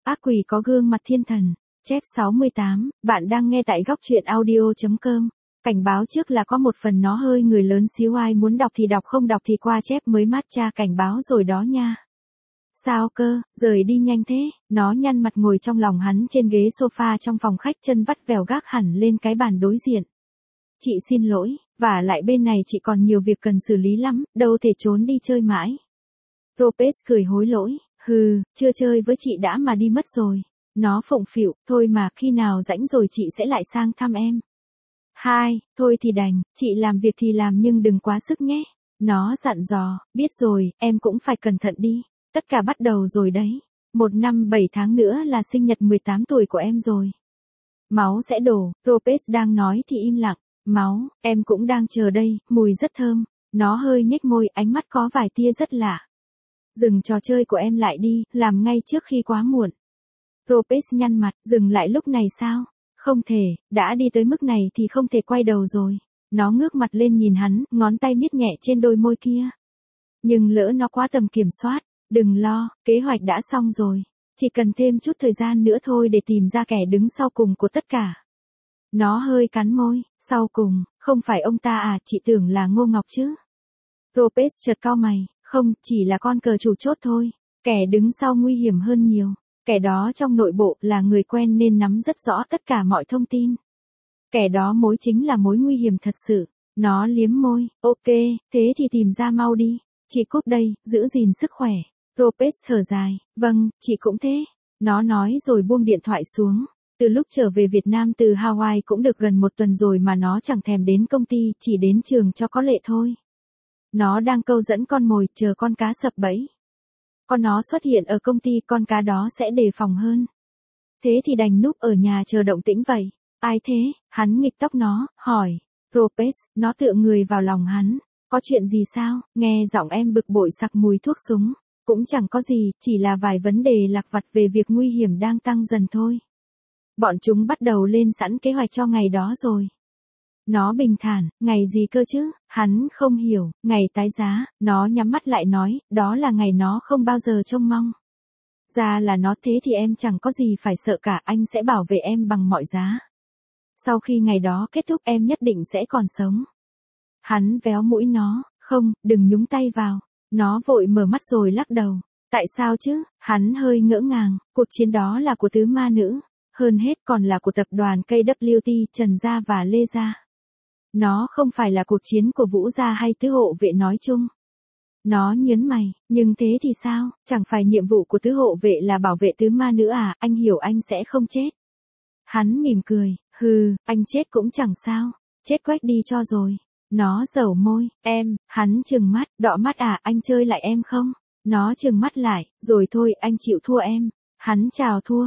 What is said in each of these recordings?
Ác quỷ có gương mặt thiên thần. Chép 68, bạn đang nghe tại góc truyện audio.com. Cảnh báo trước là có một phần nó hơi người lớn xíu, ai muốn đọc thì đọc, không đọc thì qua chép mới matcha cảnh báo rồi đó nha. Sao cơ, rời đi nhanh thế. Nó nhăn mặt ngồi trong lòng hắn trên ghế sofa trong phòng khách, chân vắt vẻo gác hẳn lên cái bàn đối diện. Chị xin lỗi, vả lại bên này chị còn nhiều việc cần xử lý lắm, đâu thể trốn đi chơi mãi. Lopez cười hối lỗi, chưa chơi với chị đã mà đi mất rồi. Nó phụng phịu, thôi mà khi nào rảnh rồi chị sẽ lại sang thăm em. Thôi thì đành, chị làm việc thì làm nhưng đừng quá sức nhé. Nó dặn dò, biết rồi, em cũng phải cẩn thận đi. Tất cả bắt đầu rồi đấy. 1 năm 7 tháng nữa là sinh nhật 18 tuổi của em rồi. Máu sẽ đổ, Lopez đang nói thì im lặng. Máu, em cũng đang chờ đây, mùi rất thơm. Nó hơi nhếch môi, ánh mắt có vài tia rất lạ. Dừng trò chơi của em lại đi, làm ngay trước khi quá muộn. Lopez nhăn mặt, dừng lại lúc này sao? Không thể, đã đi tới mức này thì không thể quay đầu rồi. Nó ngước mặt lên nhìn hắn, ngón tay miết nhẹ trên đôi môi kia. Nhưng lỡ nó quá tầm kiểm soát, đừng lo, kế hoạch đã xong rồi. Chỉ cần thêm chút thời gian nữa thôi để tìm ra kẻ đứng sau cùng của tất cả. Nó hơi cắn môi, sau cùng, không phải ông ta à, chị tưởng là Ngô Ngọc chứ. Lopez chợt cau mày, không, chỉ là con cờ chủ chốt thôi. Kẻ đứng sau nguy hiểm hơn nhiều. Kẻ đó trong nội bộ là người quen nên nắm rất rõ tất cả mọi thông tin. Kẻ đó chính là mối nguy hiểm thật sự. Nó liếm môi, ok, thế thì tìm ra mau đi. Chị cúp đây, giữ gìn sức khỏe. Lopez thở dài, vâng, chị cũng thế. Nó nói rồi buông điện thoại xuống. Từ lúc trở về Việt Nam từ Hawaii cũng được gần 1 tuần rồi mà nó chẳng thèm đến công ty, chỉ đến trường cho có lệ thôi. Nó đang câu dẫn con mồi, chờ con cá sập bẫy. Con nó xuất hiện ở công ty, con cá đó sẽ đề phòng hơn. Thế thì đành núp ở nhà chờ động tĩnh vậy. Ai thế? Hắn nghịch tóc nó, hỏi. Lopez, nó tựa người vào lòng hắn. Có chuyện gì sao? Nghe giọng em bực bội sặc mùi thuốc súng. Cũng chẳng có gì, chỉ là vài vấn đề lặt vặt về việc nguy hiểm đang tăng dần thôi. Bọn chúng bắt đầu lên sẵn kế hoạch cho ngày đó rồi. Nó bình thản, ngày gì cơ chứ? Hắn không hiểu, ngày tái giá. Nó nhắm mắt lại nói, đó là ngày nó không bao giờ trông mong. Ra là nó, thế thì em chẳng có gì phải sợ cả, anh sẽ bảo vệ em bằng mọi giá. Sau khi ngày đó kết thúc em nhất định sẽ còn sống. Hắn véo mũi nó, không, đừng nhúng tay vào. Nó vội mở mắt rồi lắc đầu. Tại sao chứ? Hắn hơi ngỡ ngàng, cuộc chiến đó là của tứ ma nữ. Hơn hết còn là của tập đoàn KWT, Trần Gia và Lê Gia. Nó không phải là cuộc chiến của Vũ Gia hay tứ hộ vệ nói chung. Nó nhớn mày, nhưng thế thì sao, chẳng phải nhiệm vụ của tứ hộ vệ là bảo vệ tứ ma nữ à, anh hiểu anh sẽ không chết. Hắn mỉm cười, anh chết cũng chẳng sao, chết quách đi cho rồi. Nó dẩu môi, hắn trừng mắt, đọ mắt à, anh chơi lại em không? Nó trừng mắt lại, rồi thôi, anh chịu thua em. Hắn chào thua,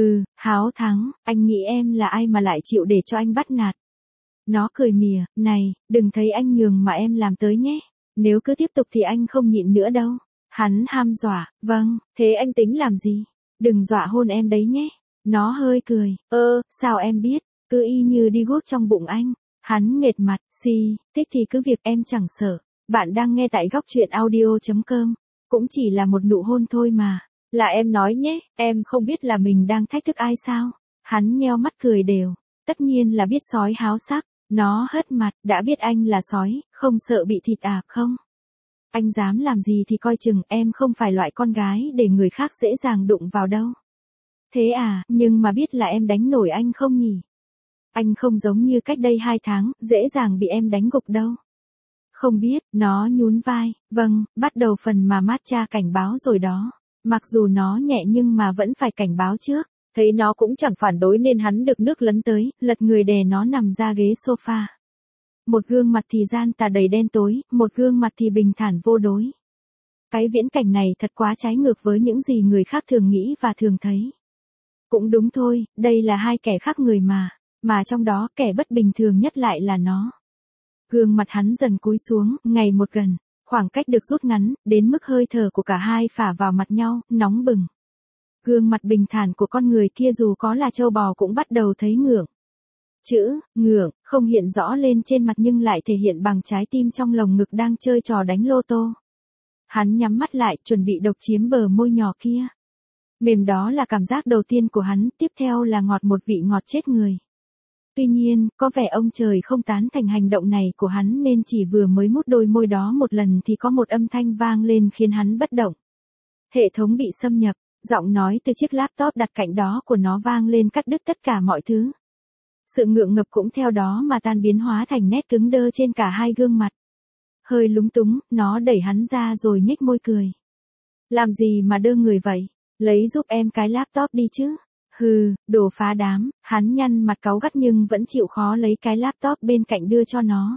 háo thắng, anh nghĩ em là ai mà lại chịu để cho anh bắt nạt. Nó cười mỉa, này, đừng thấy anh nhường mà em làm tới nhé. Nếu cứ tiếp tục thì anh không nhịn nữa đâu. Hắn ham dọa, vâng, thế anh tính làm gì? Đừng dọa hôn em đấy nhé. Nó hơi cười, sao em biết, cứ y như đi guốc trong bụng anh. Hắn nghệt mặt, thích thì cứ việc, em chẳng sợ. Bạn đang nghe tại góc truyện audio.com. Cũng chỉ là một nụ hôn thôi mà. Là em nói nhé, em không biết là mình đang thách thức ai sao? Hắn nheo mắt cười đều. Tất nhiên là biết sói háo sắc. Nó hất mặt, đã biết anh là sói, không sợ bị thịt à, không? Anh dám làm gì thì coi chừng, em không phải loại con gái để người khác dễ dàng đụng vào đâu. Thế à, nhưng mà biết là em đánh nổi anh không nhỉ? Anh không giống như cách đây 2 tháng, dễ dàng bị em đánh gục đâu. Không biết, nó nhún vai, vâng, bắt đầu phần mà matcha cảnh báo rồi đó. Mặc dù nó nhẹ nhưng mà vẫn phải cảnh báo trước. Thấy nó cũng chẳng phản đối nên hắn được nước lấn tới, lật người đè nó nằm ra ghế sofa. Một gương mặt thì gian tà đầy đen tối, một gương mặt thì bình thản vô đối. Cái viễn cảnh này thật quá trái ngược với những gì người khác thường nghĩ và thường thấy. Cũng đúng thôi, đây là hai kẻ khác người mà trong đó kẻ bất bình thường nhất lại là nó. Gương mặt hắn dần cúi xuống, ngày một gần, khoảng cách được rút ngắn, đến mức hơi thở của cả hai phả vào mặt nhau, nóng bừng. Gương mặt bình thản của con người kia dù có là trâu bò cũng bắt đầu thấy ngượng. Chữ, ngượng, không hiện rõ lên trên mặt nhưng lại thể hiện bằng trái tim trong lồng ngực đang chơi trò đánh lô tô. Hắn nhắm mắt lại, chuẩn bị độc chiếm bờ môi nhỏ kia. Mềm đó là cảm giác đầu tiên của hắn, tiếp theo là ngọt, một vị ngọt chết người. Tuy nhiên, có vẻ ông trời không tán thành hành động này của hắn nên chỉ vừa mới mút đôi môi đó một lần thì có một âm thanh vang lên khiến hắn bất động. Hệ thống bị xâm nhập, giọng nói từ chiếc laptop đặt cạnh đó của nó vang lên cắt đứt tất cả mọi thứ. Sự ngượng ngập cũng theo đó mà tan biến hóa thành nét cứng đơ trên cả hai gương mặt. Hơi lúng túng, nó đẩy hắn ra rồi nhếch môi cười. Làm gì mà đơ người vậy? Lấy giúp em cái laptop đi chứ. Hừ, đồ phá đám, hắn nhăn mặt cáu gắt nhưng vẫn chịu khó lấy cái laptop bên cạnh đưa cho nó.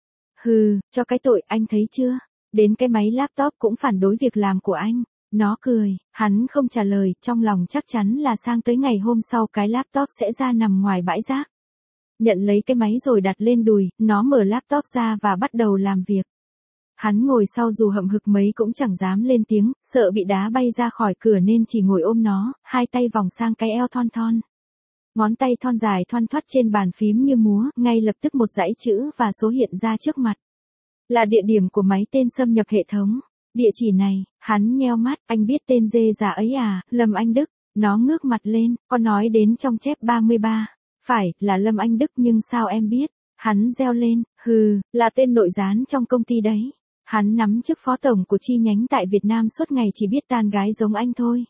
Hừ, cho cái tội, anh thấy chưa? Đến cái máy laptop cũng phản đối việc làm của anh. Nó cười, hắn không trả lời, trong lòng chắc chắn là sang tới ngày hôm sau cái laptop sẽ ra nằm ngoài bãi rác. Nhận lấy cái máy rồi đặt lên đùi, nó mở laptop ra và bắt đầu làm việc. Hắn ngồi sau dù hậm hực mấy cũng chẳng dám lên tiếng, sợ bị đá bay ra khỏi cửa nên chỉ ngồi ôm nó, hai tay vòng sang cái eo thon thon. Ngón tay thon dài thoăn thoắt trên bàn phím như múa, ngay lập tức một dãy chữ và số hiện ra trước mặt. Là địa điểm của máy tên xâm nhập hệ thống. Địa chỉ này, hắn nheo mắt, anh biết tên dê già ấy à, Lâm Anh Đức. Nó ngước mặt lên, có nói đến trong chép 33. Phải, là Lâm Anh Đức nhưng sao em biết? Hắn reo lên, hừ, là tên nội gián trong công ty đấy. Hắn nắm chức phó tổng của chi nhánh tại Việt Nam suốt ngày chỉ biết tan gái giống anh thôi.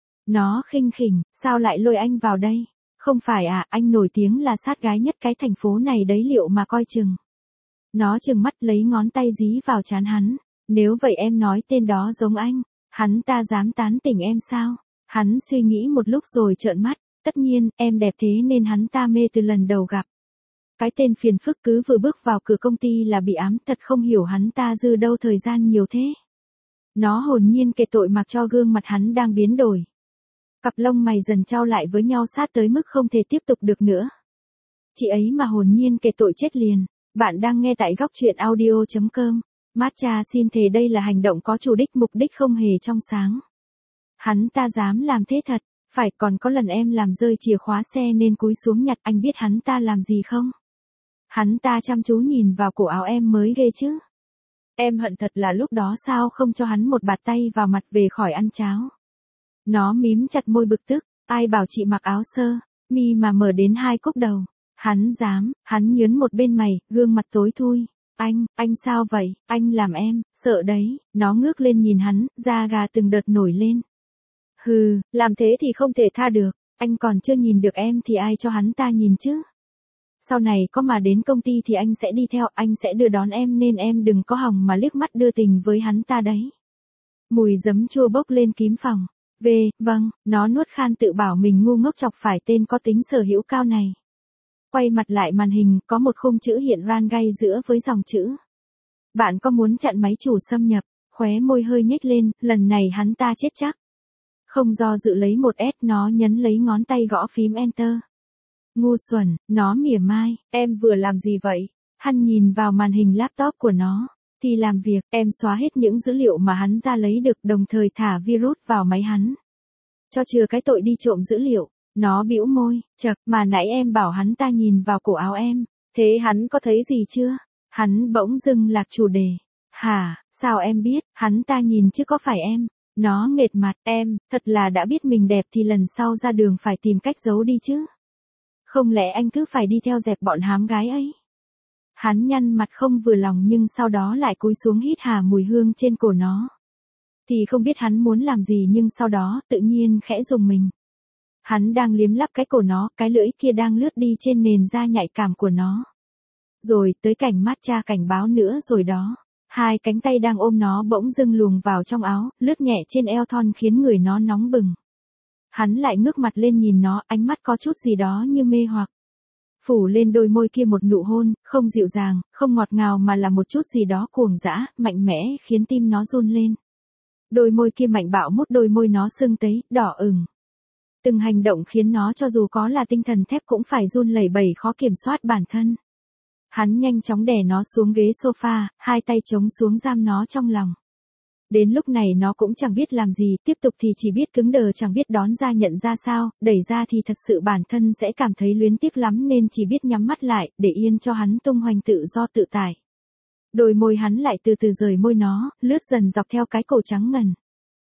Nó khinh khỉnh, sao lại lôi anh vào đây? Không phải à, anh nổi tiếng là sát gái nhất cái thành phố này đấy liệu mà coi chừng. Nó trừng mắt lấy ngón tay dí vào trán hắn. Nếu vậy em nói tên đó giống anh, hắn ta dám tán tỉnh em sao? Hắn suy nghĩ một lúc rồi trợn mắt, tất nhiên, em đẹp thế nên hắn ta mê từ lần đầu gặp. Cái tên phiền phức cứ vừa bước vào cửa công ty là bị ám, thật không hiểu hắn ta dư đâu thời gian nhiều thế. Nó hồn nhiên kể tội mặc cho gương mặt hắn đang biến đổi. Cặp lông mày dần chau lại với nhau sát tới mức không thể tiếp tục được nữa. Chị ấy mà hồn nhiên kể tội chết liền. Bạn đang nghe tại góc truyện audio.com. Matcha xin thề đây là hành động có chủ đích, mục đích không hề trong sáng. Hắn ta dám làm thế thật, phải, còn có lần em làm rơi chìa khóa xe nên cúi xuống nhặt, anh biết hắn ta làm gì không? Hắn ta chăm chú nhìn vào cổ áo em mới ghê chứ. Em hận thật là lúc đó sao không cho hắn một bạt tay vào mặt về khỏi ăn cháo. Nó mím chặt môi bực tức, ai bảo chị mặc áo sơ, mi mà mở đến 2 cúc đầu. Hắn dám, hắn nhớn một bên mày, gương mặt tối thui. Anh sao vậy, anh làm em, sợ đấy, nó ngước lên nhìn hắn, da gà từng đợt nổi lên. Hừ, làm thế thì không thể tha được, anh còn chưa nhìn được em thì ai cho hắn ta nhìn chứ. Sau này có mà đến công ty thì anh sẽ đi theo, anh sẽ đưa đón em nên em đừng có hòng mà liếc mắt đưa tình với hắn ta đấy. Mùi giấm chua bốc lên kín phòng. Vâng, nó nuốt khan tự bảo mình ngu ngốc chọc phải tên có tính sở hữu cao này. Quay mặt lại màn hình, có một khung chữ hiện ran gay giữa với dòng chữ. Bạn có muốn chặn máy chủ xâm nhập? Khóe môi hơi nhếch lên, lần này hắn ta chết chắc. Không do dự lấy một S, nó nhấn lấy ngón tay gõ phím Enter. Ngu xuẩn, nó mỉa mai, em vừa làm gì vậy? Hắn nhìn vào màn hình laptop của nó. Thì làm việc, em xóa hết những dữ liệu mà hắn ra lấy được, đồng thời thả virus vào máy hắn. Cho chừa cái tội đi trộm dữ liệu. Nó bĩu môi, chậc, mà nãy em bảo hắn ta nhìn vào cổ áo em, thế hắn có thấy gì chưa? Hắn bỗng dưng lạc chủ đề. Hả, sao em biết, hắn ta nhìn chứ có phải em? Nó nghệt mặt, em, thật là đã biết mình đẹp thì lần sau ra đường phải tìm cách giấu đi chứ. Không lẽ anh cứ phải đi theo dẹp bọn hám gái ấy? Hắn nhăn mặt không vừa lòng nhưng sau đó lại cúi xuống hít hà mùi hương trên cổ nó. Thì không biết hắn muốn làm gì nhưng sau đó tự nhiên khẽ rùng mình. Hắn đang liếm lắp cái cổ nó, cái lưỡi kia đang lướt đi trên nền da nhạy cảm của nó. Rồi tới cảnh matcha cảnh báo nữa rồi đó. Hai cánh tay đang ôm nó bỗng dưng luồn vào trong áo, lướt nhẹ trên eo thon khiến người nó nóng bừng. Hắn lại ngước mặt lên nhìn nó, ánh mắt có chút gì đó như mê hoặc. Phủ lên đôi môi kia một nụ hôn, không dịu dàng, không ngọt ngào mà là một chút gì đó cuồng dã, mạnh mẽ, khiến tim nó run lên. Đôi môi kia mạnh bạo mút đôi môi nó sưng tấy, đỏ ửng. Từng hành động khiến nó cho dù có là tinh thần thép cũng phải run lẩy bẩy khó kiểm soát bản thân. Hắn nhanh chóng đè nó xuống ghế sofa, hai tay chống xuống giam nó trong lòng. Đến lúc này nó cũng chẳng biết làm gì, tiếp tục thì chỉ biết cứng đờ chẳng biết đón ra nhận ra sao, đẩy ra thì thật sự bản thân sẽ cảm thấy luyến tiếc lắm nên chỉ biết nhắm mắt lại, để yên cho hắn tung hoành tự do tự tại. Đôi môi hắn lại từ từ rời môi nó, lướt dần dọc theo cái cổ trắng ngần.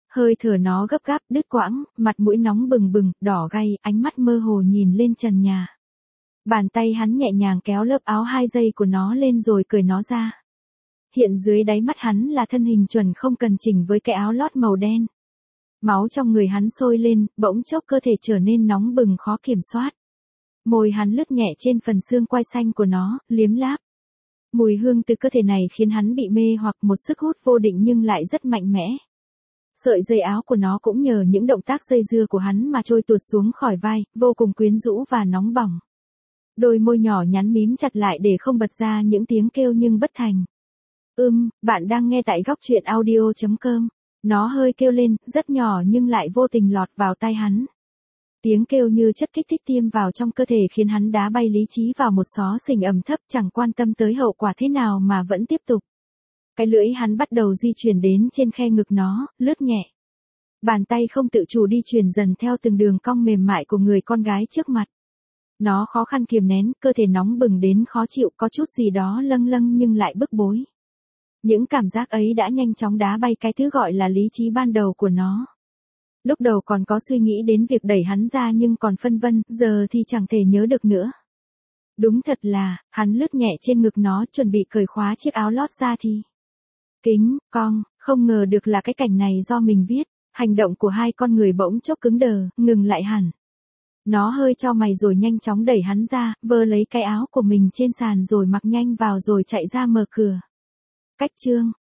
Hơi thở nó gấp gáp, đứt quãng, mặt mũi nóng bừng bừng, đỏ gay, ánh mắt mơ hồ nhìn lên trần nhà. Bàn tay hắn nhẹ nhàng kéo lớp áo 2 giây của nó lên rồi cởi nó ra. Hiện dưới đáy mắt hắn là thân hình chuẩn không cần chỉnh với cái áo lót màu đen. Máu trong người hắn sôi lên, bỗng chốc cơ thể trở nên nóng bừng khó kiểm soát. Môi hắn lướt nhẹ trên phần xương quai xanh của nó, liếm láp. Mùi hương từ cơ thể này khiến hắn bị mê hoặc, một sức hút vô định nhưng lại rất mạnh mẽ. Sợi dây áo của nó cũng nhờ những động tác dây dưa của hắn mà trôi tuột xuống khỏi vai, vô cùng quyến rũ và nóng bỏng. Đôi môi nhỏ nhắn mím chặt lại để không bật ra những tiếng kêu nhưng bất thành. Bạn đang nghe tại góc truyện audio.com. Nó hơi kêu lên, rất nhỏ nhưng lại vô tình lọt vào tai hắn. Tiếng kêu như chất kích thích tiêm vào trong cơ thể khiến hắn đá bay lý trí vào một xó xỉnh ẩm thấp, chẳng quan tâm tới hậu quả thế nào mà vẫn tiếp tục. Cái lưỡi hắn bắt đầu di chuyển đến trên khe ngực nó, lướt nhẹ. Bàn tay không tự chủ đi chuyển dần theo từng đường cong mềm mại của người con gái trước mặt. Nó khó khăn kiềm nén, cơ thể nóng bừng đến khó chịu, có chút gì đó lâng lâng nhưng lại bức bối. Những cảm giác ấy đã nhanh chóng đá bay cái thứ gọi là lý trí ban đầu của nó. Lúc đầu còn có suy nghĩ đến việc đẩy hắn ra nhưng còn phân vân, giờ thì chẳng thể nhớ được nữa. Đúng thật là, hắn lướt nhẹ trên ngực nó, chuẩn bị cởi khóa chiếc áo lót ra thì cong, không ngờ được là cái cảnh này do mình viết. Hành động của hai con người bỗng chốc cứng đờ, ngừng lại hẳn. Nó hơi chau mày rồi nhanh chóng đẩy hắn ra, vơ lấy cái áo của mình trên sàn rồi mặc nhanh vào rồi chạy ra mở cửa. Cách chương